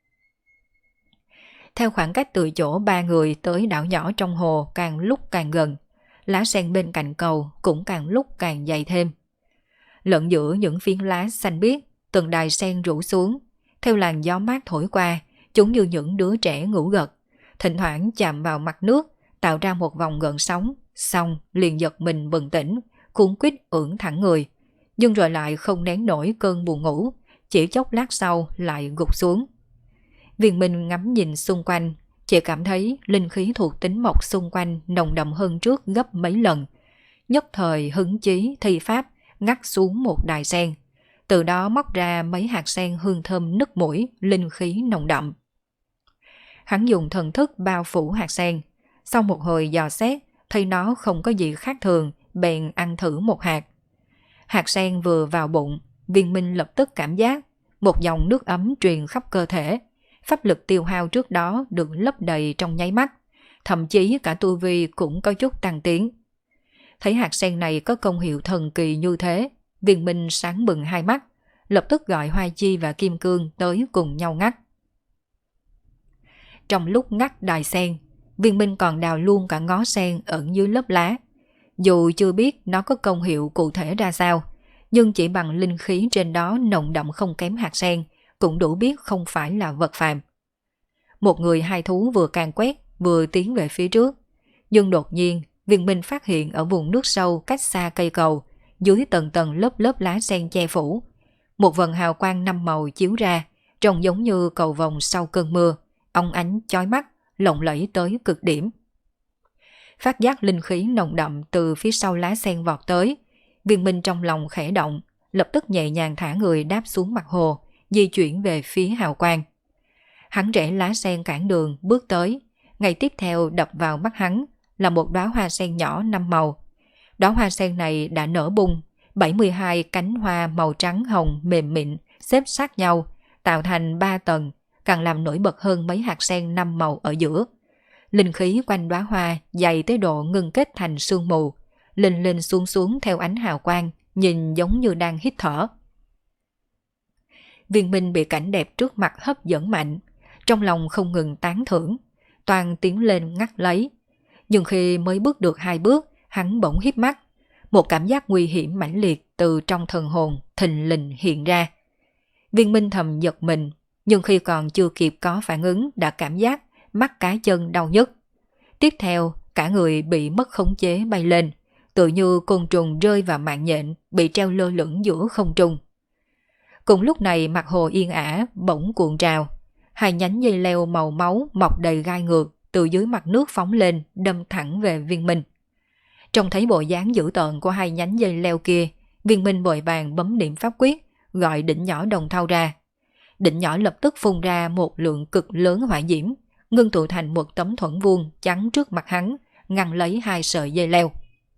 Theo khoảng cách từ chỗ 3 người tới đảo nhỏ trong hồ càng lúc càng gần, lá sen bên cạnh cầu cũng càng lúc càng dày thêm. Lẫn giữa những phiến lá xanh biếc, từng đài sen rủ xuống, theo làn gió mát thổi qua, chúng như những đứa trẻ ngủ gật, thỉnh thoảng chạm vào mặt nước, tạo ra một vòng gợn sóng, xong liền giật mình bừng tỉnh, cuốn quýt ưỡn thẳng người, nhưng rồi lại không nén nổi cơn buồn ngủ, chỉ chốc lát sau lại gục xuống. Viên minh ngắm nhìn xung quanh, chỉ cảm thấy linh khí thuộc tính mộc xung quanh nồng đậm hơn trước gấp mấy lần. Nhất thời hứng chí thi pháp, ngắt xuống một đài sen, từ đó móc ra mấy hạt sen hương thơm nức mũi, linh khí nồng đậm. Hắn dùng thần thức bao phủ hạt sen, sau một hồi dò xét, thấy nó không có gì khác thường, bèn ăn thử một hạt. Hạt sen vừa vào bụng, viên minh lập tức cảm giác một dòng nước ấm truyền khắp cơ thể, pháp lực tiêu hao trước đó được lấp đầy trong nháy mắt, thậm chí cả tu vi cũng có chút tăng tiến. Thấy hạt sen này có công hiệu thần kỳ như thế, Viên Minh sáng bừng hai mắt, lập tức gọi Hoa Chi và Kim Cương tới cùng nhau ngắt. Trong lúc ngắt đài sen, Viên Minh còn đào luôn cả ngó sen ẩn dưới lớp lá. Dù chưa biết nó có công hiệu cụ thể ra sao, nhưng chỉ bằng linh khí trên đó nồng đậm không kém hạt sen, cũng đủ biết không phải là vật phàm. Một người hai thú vừa can quét, vừa tiến về phía trước. Nhưng đột nhiên, Viên Minh phát hiện ở vùng nước sâu cách xa cây cầu, dưới tầng tầng lớp lớp lá sen che phủ, một vầng hào quang năm màu chiếu ra, trông giống như cầu vồng sau cơn mưa, óng ánh chói mắt, lộng lẫy tới cực điểm. Phát giác linh khí nồng đậm từ phía sau lá sen vọt tới, Viên Minh trong lòng khẽ động, lập tức nhẹ nhàng thả người đáp xuống mặt hồ, di chuyển về phía hào quang. Hắn rẽ lá sen cản đường bước tới, ngay tiếp theo đập vào mắt hắn là một đóa hoa sen nhỏ năm màu. Đóa hoa sen này đã nở bung, 72 cánh hoa màu trắng hồng mềm mịn xếp sát nhau, tạo thành 3 tầng, càng làm nổi bật hơn mấy hạt sen năm màu ở giữa. Linh khí quanh đóa hoa dày tới độ ngưng kết thành sương mù, lên lên xuống xuống theo ánh hào quang, nhìn giống như đang hít thở. Viên Minh bị cảnh đẹp trước mặt hấp dẫn mạnh, trong lòng không ngừng tán thưởng, toàn tiến lên ngắt lấy. Nhưng khi mới bước được 2 bước, hắn bỗng híp mắt, một cảm giác nguy hiểm mãnh liệt từ trong thần hồn thình lình hiện ra. Viên Minh thầm giật mình, nhưng khi còn chưa kịp có phản ứng đã cảm giác mắt cá chân đau nhức. Tiếp theo, cả người bị mất khống chế bay lên, tự như côn trùng rơi vào mạng nhện bị treo lơ lửng giữa không trung. Cùng lúc này mặt hồ yên ả bỗng cuộn trào, 2 nhánh dây leo màu máu mọc đầy gai ngược từ dưới mặt nước phóng lên, đâm thẳng về Viên Minh. Trông thấy bộ dáng dữ tợn của 2 nhánh dây leo kia, Viên Minh vội vàng bấm niệm pháp quyết, gọi đỉnh nhỏ đồng thau ra. Đỉnh nhỏ lập tức phun ra một lượng cực lớn hỏa diễm, ngưng tụ thành một tấm thuẫn vuông chắn trước mặt hắn, ngăn lấy 2 sợi dây leo.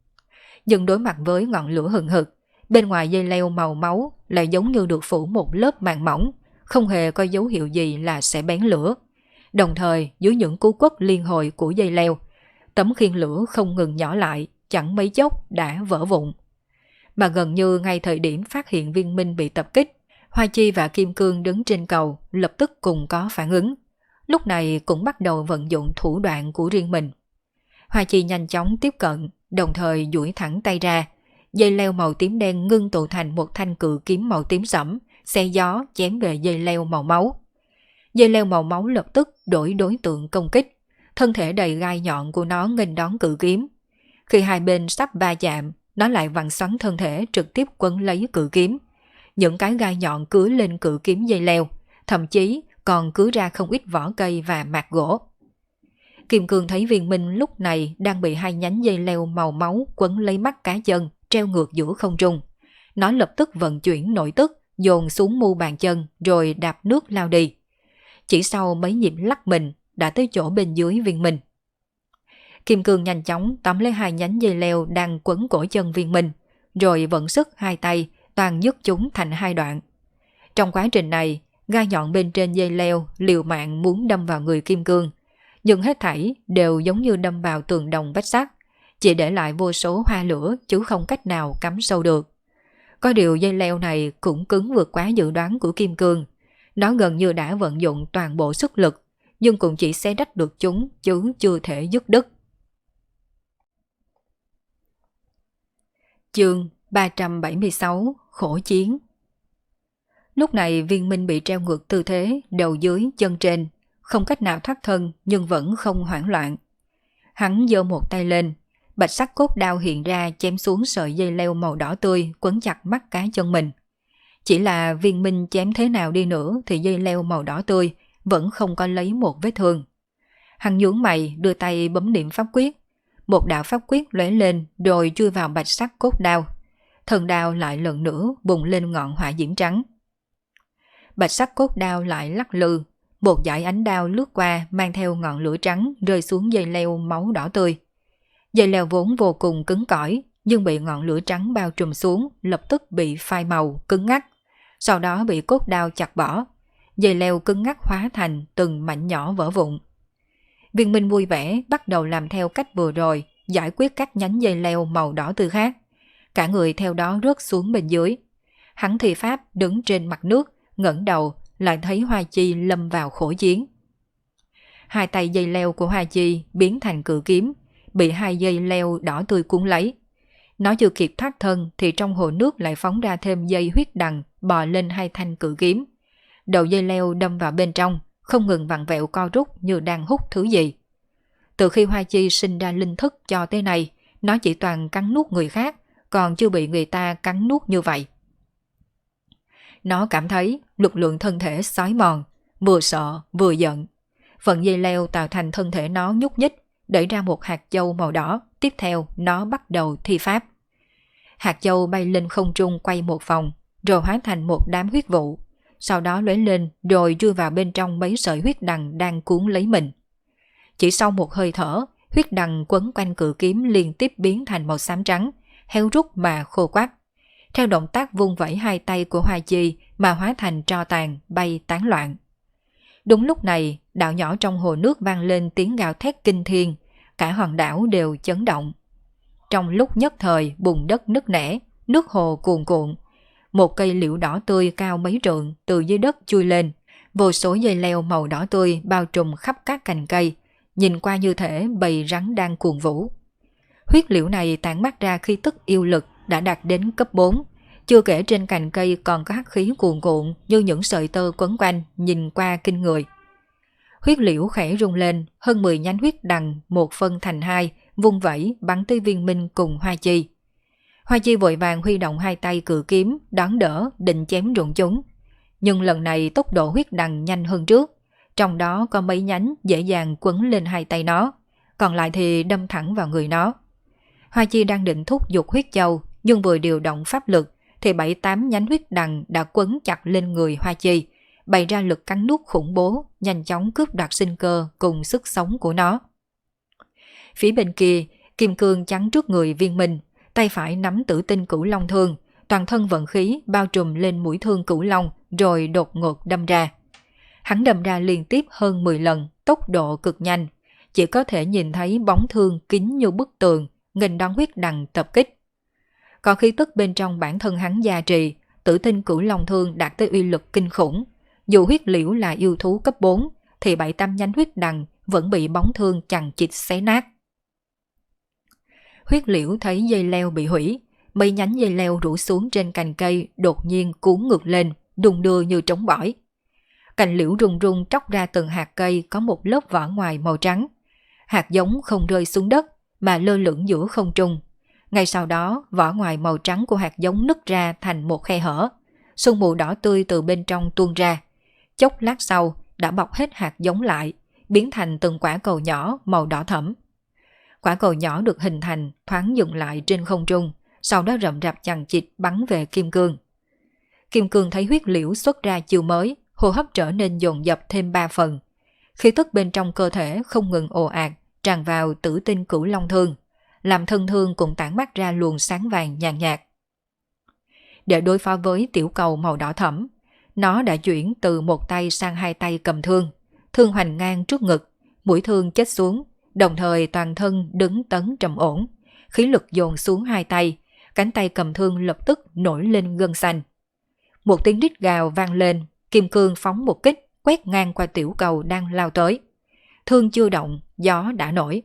Nhưng đối mặt với ngọn lửa hừng hực, bên ngoài dây leo màu máu lại giống như được phủ một lớp màng mỏng, không hề có dấu hiệu gì là sẽ bén lửa. Đồng thời, dưới những cú quất liên hồi của dây leo, tấm khiên lửa không ngừng nhỏ lại, chẳng mấy chốc đã vỡ vụn. Mà gần như ngay thời điểm phát hiện Viên Minh bị tập kích, Hoa Chi và Kim Cương đứng trên cầu lập tức cùng có phản ứng. Lúc này cũng bắt đầu vận dụng thủ đoạn của riêng mình. Hoa Chi nhanh chóng tiếp cận, đồng thời duỗi thẳng tay ra. Dây leo màu tím đen ngưng tụ thành một thanh cự kiếm màu tím sẫm, xé gió chém về dây leo màu máu. Dây leo màu máu lập tức đổi đối tượng công kích. Thân thể đầy gai nhọn của nó nghênh đón cự kiếm. Khi hai bên sắp va chạm, nó lại vặn xoắn thân thể trực tiếp quấn lấy cự kiếm. Những cái gai nhọn cứa lên cự kiếm dây leo, thậm chí còn cứa ra không ít vỏ cây và mạt gỗ. Kim Cương thấy Viên Minh lúc này đang bị 2 nhánh dây leo màu máu quấn lấy mắt cá chân, treo ngược giữa không trung. Nó lập tức vận chuyển nội tức, dồn xuống mu bàn chân rồi đạp nước lao đi. Chỉ sau mấy nhịp lắc mình đã tới chỗ bên dưới Viên Minh. Kim Cương nhanh chóng tóm lấy 2 nhánh dây leo đang quấn cổ chân Viên Minh, rồi vận sức 2 tay toàn nhấc chúng thành 2 đoạn. Trong quá trình này, gai nhọn bên trên dây leo liều mạng muốn đâm vào người Kim Cương, nhưng hết thảy đều giống như đâm vào tường đồng vách sắt, chỉ để lại vô số hoa lửa chứ không cách nào cắm sâu được. Có điều dây leo này cũng cứng vượt quá dự đoán của Kim Cương. Nó gần như đã vận dụng toàn bộ sức lực, nhưng cũng chỉ xé rách được chúng chứ chưa thể dứt đứt. Chương 376 Khổ chiến. Lúc này Viên Minh bị treo ngược tư thế, đầu dưới chân trên, không cách nào thoát thân nhưng vẫn không hoảng loạn. Hắn giơ một tay lên, bạch sắc cốt đao hiện ra chém xuống sợi dây leo màu đỏ tươi quấn chặt mắt cá chân mình. Chỉ là Viên Minh chém thế nào đi nữa thì dây leo màu đỏ tươi vẫn không có lấy một vết thương. Hắn nhướng mày đưa tay bấm niệm pháp quyết. Một đạo pháp quyết lóe lên rồi chui vào bạch sắc cốt đao. Thần đao lại lần nữa bùng lên ngọn hỏa diễm trắng. Bạch sắc cốt đao lại lắc lư. Một dải ánh đao lướt qua mang theo ngọn lửa trắng rơi xuống dây leo máu đỏ tươi. Dây leo vốn vô cùng cứng cỏi nhưng bị ngọn lửa trắng bao trùm xuống lập tức bị phai màu, cứng ngắc. Sau đó bị cốt đao chặt bỏ. Dây leo cứng ngắc hóa thành từng mảnh nhỏ vỡ vụn. Viên Minh vui vẻ bắt đầu làm theo cách vừa rồi, giải quyết các nhánh dây leo màu đỏ tươi khác. Cả người theo đó rớt xuống bên dưới. Hắn thi pháp đứng trên mặt nước, ngẩng đầu lại thấy Hoa Chi lâm vào khổ chiến. Hai tay dây leo của Hoa Chi biến thành cự kiếm, bị hai dây leo đỏ tươi cuốn lấy. Nó chưa kịp thoát thân thì trong hồ nước lại phóng ra thêm dây huyết đằng bò lên hai thanh cự kiếm. Đầu dây leo đâm vào bên trong, không ngừng vặn vẹo co rút như đang hút thứ gì. Từ khi Hoa Chi sinh ra linh thức cho tới nay, nó chỉ toàn cắn nuốt người khác, còn chưa bị người ta cắn nuốt như vậy. Nó cảm thấy lực lượng thân thể xói mòn, vừa sợ vừa giận. Phần dây leo tạo thành thân thể nó nhúc nhích, đẩy ra một hạt châu màu đỏ, tiếp theo nó bắt đầu thi pháp. Hạt châu bay lên không trung quay một vòng, rồi hóa thành một đám huyết vụ, sau đó lóe lên rồi chui vào bên trong mấy sợi huyết đằng đang cuốn lấy mình. Chỉ sau một hơi thở, huyết đằng quấn quanh cự kiếm liên tiếp biến thành màu xám trắng, héo rút mà khô quắt. Theo động tác vung vẩy hai tay của Hoa Chi mà hóa thành tro tàn bay tán loạn. Đúng lúc này, đảo nhỏ trong hồ nước vang lên tiếng gào thét kinh thiên, cả hòn đảo đều chấn động. Trong lúc nhất thời bùn đất nứt nẻ, nước hồ cuồn cuộn. Một cây liễu đỏ tươi cao mấy trượng từ dưới đất chui lên, vô số dây leo màu đỏ tươi bao trùm khắp các cành cây, nhìn qua như thể bầy rắn đang cuồng vũ. Huyết liễu này tản mát ra khí tức yêu lực đã đạt đến cấp 4, chưa kể trên cành cây còn có hắc khí cuồn cuộn như những sợi tơ quấn quanh, nhìn qua kinh người. Huyết liễu khẽ rung lên, hơn 10 nhánh huyết đằng một phân thành hai, vung vẩy bắn tới Viên Minh cùng Hoa Chi. Hoa Chi vội vàng huy động hai tay cự kiếm, đón đỡ, định chém rụng chúng. Nhưng lần này tốc độ huyết đằng nhanh hơn trước, trong đó có mấy nhánh dễ dàng quấn lên hai tay nó, còn lại thì đâm thẳng vào người nó. Hoa Chi đang định thúc giục huyết châu, nhưng vừa điều động pháp lực thì 7-8 nhánh huyết đằng đã quấn chặt lên người Hoa Chi, bày ra lực cắn nuốt khủng bố, nhanh chóng cướp đoạt sinh cơ cùng sức sống của nó. Phía bên kia, kim cương chắn trước người Viên Minh, tay phải nắm tử tinh cửu long thương, toàn thân vận khí bao trùm lên mũi thương cửu long rồi đột ngột đâm ra. Hắn đâm ra liên tiếp hơn 10 lần, tốc độ cực nhanh, chỉ có thể nhìn thấy bóng thương kín như bức tường, nghênh đón huyết đằng tập kích. Còn khí tức bên trong bản thân hắn gia trì, tử tinh cửu long thương đạt tới uy lực kinh khủng. Dù huyết liễu là yêu thú cấp 4, thì 7-8 nhánh huyết đằng vẫn bị bóng thương chằng chịt xé nát. Huyết liễu thấy dây leo bị hủy, mấy nhánh dây leo rủ xuống trên cành cây đột nhiên cuốn ngược lên, đung đưa như trống bỏi. Cành liễu rung rung tróc ra từng hạt cây có một lớp vỏ ngoài màu trắng. Hạt giống không rơi xuống đất mà lơ lửng giữa không trung. Ngay sau đó, vỏ ngoài màu trắng của hạt giống nứt ra thành một khe hở. Sương mù đỏ tươi từ bên trong tuôn ra. Chốc lát sau đã bọc hết hạt giống lại, biến thành từng quả cầu nhỏ màu đỏ thẫm. Quả cầu nhỏ được hình thành thoáng dừng lại trên không trung, sau đó rậm rạp chằng chịt bắn về Kim Cương. Kim Cương thấy huyết liễu xuất ra chiêu mới, hô hấp trở nên dồn dập thêm 3 phần. Khí tức bên trong cơ thể không ngừng ồ ạt, tràn vào tử tinh cửu long thương, làm thân thương cũng tản mát ra luồng sáng vàng nhàn nhạt. Để đối phó với tiểu cầu màu đỏ thẫm, nó đã chuyển từ một tay sang hai tay cầm thương, thương hoành ngang trước ngực, mũi thương chết xuống, đồng thời toàn thân đứng tấn trầm ổn, khí lực dồn xuống hai tay, cánh tay cầm thương lập tức nổi lên gân xanh. Một tiếng rít gào vang lên, Kim Cương phóng một kích, quét ngang qua tiểu cầu đang lao tới. Thương chưa động, gió đã nổi.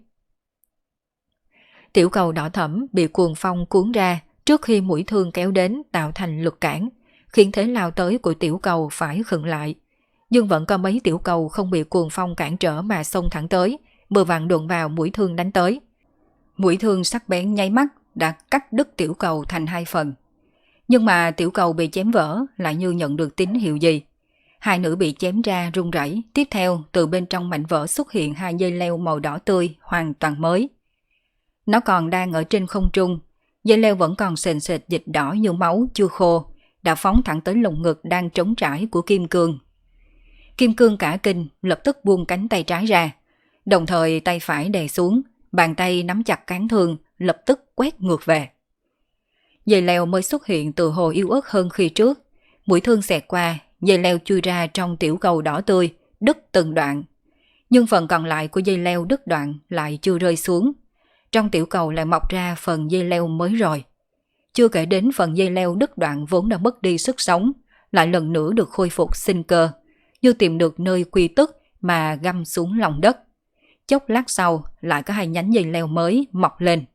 Tiểu cầu đỏ thẫm bị cuồng phong cuốn ra trước khi mũi thương kéo đến tạo thành lực cản, khiến thế lao tới của tiểu cầu phải khựng lại. Nhưng vẫn có mấy tiểu cầu không bị cuồng phong cản trở mà xông thẳng tới, vừa vặn đụng vào mũi thương đánh tới. Mũi thương sắc bén nháy mắt đã cắt đứt tiểu cầu thành hai phần. Nhưng mà tiểu cầu bị chém vỡ lại như nhận được tín hiệu gì. Hai nữ bị chém ra rung rẩy, tiếp theo từ bên trong mảnh vỡ xuất hiện hai dây leo màu đỏ tươi hoàn toàn mới. Nó còn đang ở trên không trung, dây leo vẫn còn sền sệt dịch đỏ như máu chưa khô, đã phóng thẳng tới lồng ngực đang trống trải của Kim Cương. Kim Cương cả kinh, lập tức buông cánh tay trái ra, đồng thời tay phải đè xuống, bàn tay nắm chặt cán thương, lập tức quét ngược về. Dây leo mới xuất hiện từ hồ yếu ớt hơn khi trước, mũi thương xẹt qua, dây leo chui ra trong tiểu cầu đỏ tươi, đứt từng đoạn. Nhưng phần còn lại của dây leo đứt đoạn lại chưa rơi xuống. Trong tiểu cầu lại mọc ra phần dây leo mới rồi. Chưa kể đến phần dây leo đứt đoạn vốn đã mất đi sức sống, lại lần nữa được khôi phục sinh cơ, như tìm được nơi quy tức mà găm xuống lòng đất. Chốc lát sau lại có 2 nhánh dây leo mới mọc lên.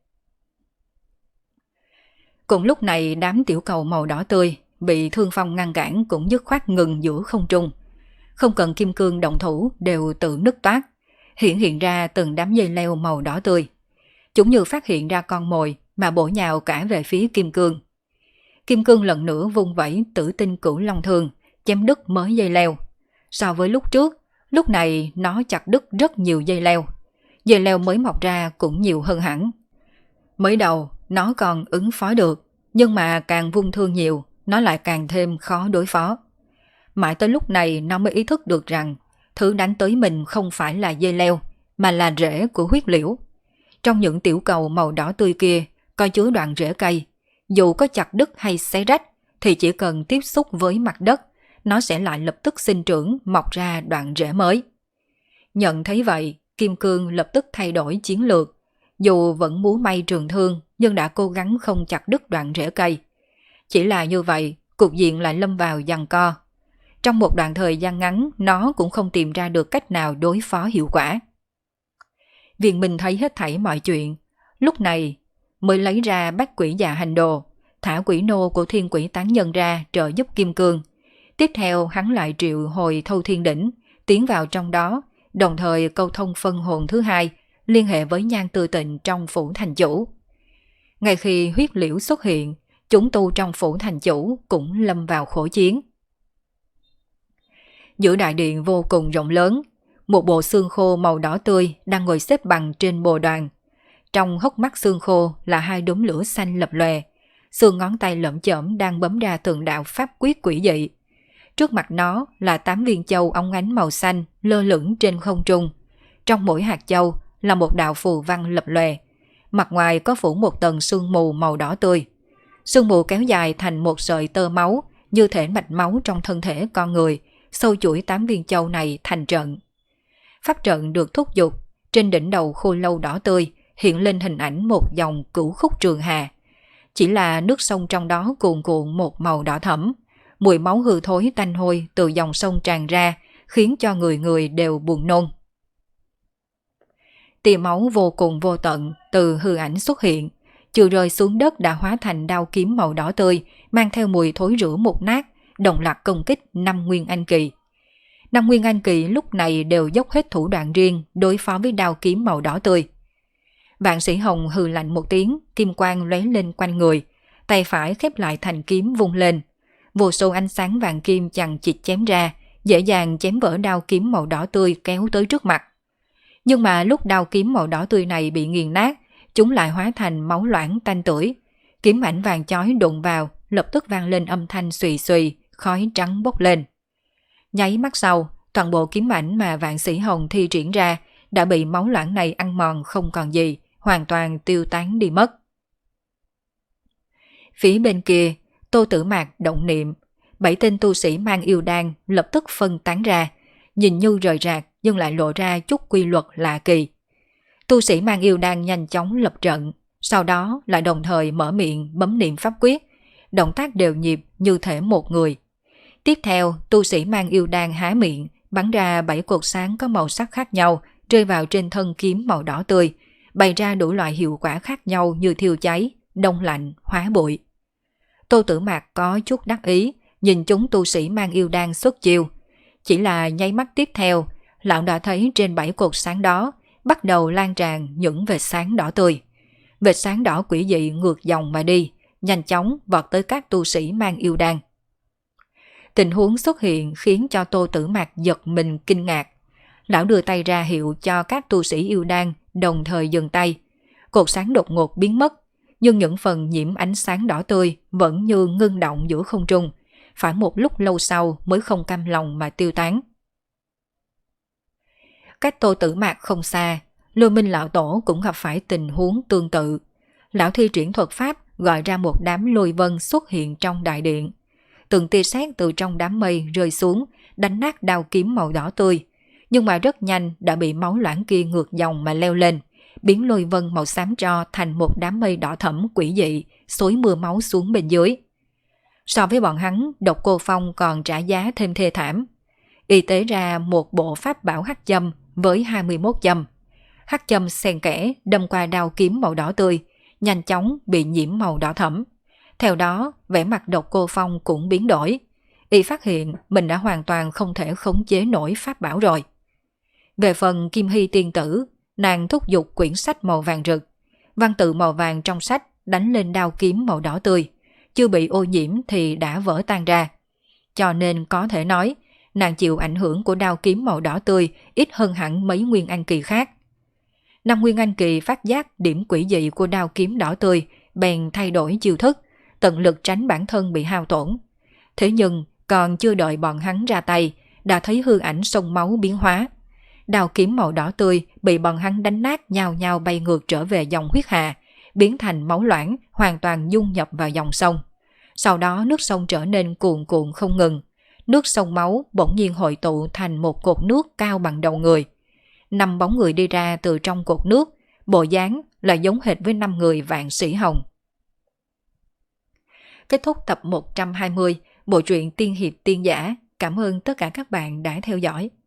Cùng lúc này đám tiểu cầu màu đỏ tươi bị Thương Phong ngăn cản cũng dứt khoát ngừng giữa không trung. Không cần kim cương động thủ đều tự nứt toát, hiện ra từng đám dây leo màu đỏ tươi. Chúng như phát hiện ra con mồi mà bổ nhào cả về phía kim cương. Kim cương lần nữa vung vẩy Tử Tinh Cửu Long Thương, chém đứt mới dây leo. So với lúc trước, lúc này nó chặt đứt rất nhiều dây leo. Dây leo mới mọc ra cũng nhiều hơn hẳn. Mới đầu nó còn ứng phó được, nhưng mà càng vung thương nhiều, nó lại càng thêm khó đối phó. Mãi tới lúc này nó mới ý thức được rằng thứ đánh tới mình không phải là dây leo, mà là rễ của huyết liễu. Trong những tiểu cầu màu đỏ tươi kia có chứa đoạn rễ cây. Dù có chặt đứt hay xé rách thì chỉ cần tiếp xúc với mặt đất, nó sẽ lại lập tức sinh trưởng mọc ra đoạn rễ mới. Nhận thấy vậy, Kim Cương lập tức thay đổi chiến lược. Dù vẫn múa may trường thương nhưng đã cố gắng không chặt đứt đoạn rễ cây. Chỉ là như vậy, cục diện lại lâm vào giằng co. Trong một đoạn thời gian ngắn, nó cũng không tìm ra được cách nào đối phó hiệu quả. Viên Minh thấy hết thảy mọi chuyện, lúc này mới lấy ra bát quỷ dạ hành đồ, thả quỷ nô của Thiên Quỷ Tán Nhân ra trợ giúp Kim Cương. Tiếp theo hắn lại triệu hồi Thâu Thiên Đỉnh, tiến vào trong đó, đồng thời câu thông phân hồn thứ hai, liên hệ với Nhan Tư Tịnh trong phủ thành chủ. Ngay khi huyết liễu xuất hiện, chúng tu trong phủ thành chủ cũng lâm vào khổ chiến. Giữa đại điện vô cùng rộng lớn, một bộ xương khô màu đỏ tươi đang ngồi xếp bằng trên bồ đoàn. Trong hốc mắt xương khô là 2 đốm lửa xanh lập lòe, xương ngón tay lởm chởm đang bấm ra từng đạo pháp quyết quỷ dị. Trước mặt nó là 8 viên châu óng ánh màu xanh lơ lửng trên không trung. Trong mỗi hạt châu là một đạo phù văn lập lòe. Mặt ngoài có phủ một tầng sương mù màu đỏ tươi. Sương mù kéo dài thành một sợi tơ máu như thể mạch máu trong thân thể con người, sâu chuỗi 8 viên châu này thành trận. Pháp trận được thúc giục, trên đỉnh đầu khô lâu đỏ tươi hiện lên hình ảnh một dòng cửu khúc trường hà. Chỉ là nước sông trong đó cuồn cuộn một màu đỏ thẫm, mùi máu hư thối tanh hôi từ dòng sông tràn ra, khiến cho người người đều buồn nôn. Tia máu vô cùng vô tận từ hư ảnh xuất hiện, chưa rơi xuống đất đã hóa thành đao kiếm màu đỏ tươi, mang theo mùi thối rữa mục nát, đồng loạt công kích 5 Nguyên Anh Kỳ. 5 Nguyên Anh Kỳ lúc này đều dốc hết thủ đoạn riêng đối phó với đao kiếm màu đỏ tươi. Vạn Sĩ Hồng hừ lạnh một tiếng, kim quang lóe lên quanh người, tay phải khép lại thành kiếm vung lên. Vô số ánh sáng vàng kim chằng chịt chém ra, dễ dàng chém vỡ đao kiếm màu đỏ tươi kéo tới trước mặt. Nhưng mà lúc đao kiếm màu đỏ tươi này bị nghiền nát, chúng lại hóa thành máu loãng tanh tưởi. Kiếm ảnh vàng chói đụng vào, lập tức vang lên âm thanh xùy xùy, khói trắng bốc lên. Nháy mắt sau, toàn bộ kiếm ảnh mà Vạn Sĩ Hồng thi triển ra đã bị máu loãng này ăn mòn không còn gì, hoàn toàn tiêu tán đi mất. Phía bên kia, Tô Tử Mạc động niệm, 7 tên tu sĩ mang yêu đan lập tức phân tán ra, nhìn như rời rạc nhưng lại lộ ra chút quy luật lạ kỳ. Tu sĩ mang yêu đan nhanh chóng lập trận, sau đó lại đồng thời mở miệng bấm niệm pháp quyết, động tác đều nhịp như thể một người. Tiếp theo, tu sĩ mang yêu đan há miệng, bắn ra 7 cột sáng có màu sắc khác nhau, rơi vào trên thân kiếm màu đỏ tươi, bày ra đủ loại hiệu quả khác nhau như thiêu cháy, đông lạnh, hóa bụi. Tô Tử Mạc có chút đắc ý, nhìn chúng tu sĩ mang yêu đan xuất chiêu. Chỉ là nháy mắt tiếp theo, lão đã thấy trên 7 cột sáng đó bắt đầu lan tràn những vệt sáng đỏ tươi. Vệt sáng đỏ quỷ dị ngược dòng mà đi, nhanh chóng vọt tới các tu sĩ mang yêu đan. Tình huống xuất hiện khiến cho Tô Tử Mạc giật mình kinh ngạc. Lão đưa tay ra hiệu cho các tu sĩ yêu đan đồng thời dừng tay. Cột sáng đột ngột biến mất, nhưng những phần nhiễm ánh sáng đỏ tươi vẫn như ngưng động giữa không trung, phải một lúc lâu sau mới không cam lòng mà tiêu tán. Cách Tô Tử Mạc không xa, Lưu Minh lão tổ cũng gặp phải tình huống tương tự. Lão thi triển thuật pháp gọi ra một đám lôi vân xuất hiện trong đại điện. Từng tia sét từ trong đám mây rơi xuống, đánh nát đao kiếm màu đỏ tươi. nhưng mà rất nhanh đã bị máu loãng kia ngược dòng mà leo lên, biến lôi vân màu xám tro thành một đám mây đỏ thẫm quỷ dị, xối mưa máu xuống bên dưới. So với bọn hắn, Độc Cô Phong còn trả giá thêm thê thảm. Y tế ra một bộ pháp bảo hắc châm với 21 châm. Hắc châm xen kẽ đâm qua đao kiếm màu đỏ tươi, nhanh chóng bị nhiễm màu đỏ thẫm. Theo đó, vẻ mặt Độc Cô Phong cũng biến đổi. Y phát hiện mình đã hoàn toàn không thể khống chế nổi pháp bảo rồi. Về phần Kim Hy tiên tử, nàng thúc giục quyển sách màu vàng rực. Văn tự màu vàng trong sách đánh lên đao kiếm màu đỏ tươi, chưa bị ô nhiễm thì đã vỡ tan ra. Cho nên có thể nói, nàng chịu ảnh hưởng của đao kiếm màu đỏ tươi ít hơn hẳn mấy nguyên anh kỳ khác. Năm nguyên anh kỳ phát giác điểm quỷ dị của đao kiếm đỏ tươi, bèn thay đổi chiêu thức, tận lực tránh bản thân bị hao tổn. Thế nhưng còn chưa đợi bọn hắn ra tay, đã thấy hư ảnh sông máu biến hóa. Đao kiếm màu đỏ tươi bị bọn hắn đánh nát, nhao nhao bay ngược trở về dòng huyết hà, biến thành máu loãng, hoàn toàn dung nhập vào dòng sông. Sau đó nước sông trở nên cuồn cuộn không ngừng. Nước sông máu bỗng nhiên hội tụ thành một cột nước cao bằng đầu người. 5 bóng người đi ra từ trong cột nước, bộ dáng là giống hệt với 5 người vạn sĩ hồng. Kết thúc tập 120, bộ truyện Tiên hiệp tiên giả. Cảm ơn tất cả các bạn đã theo dõi.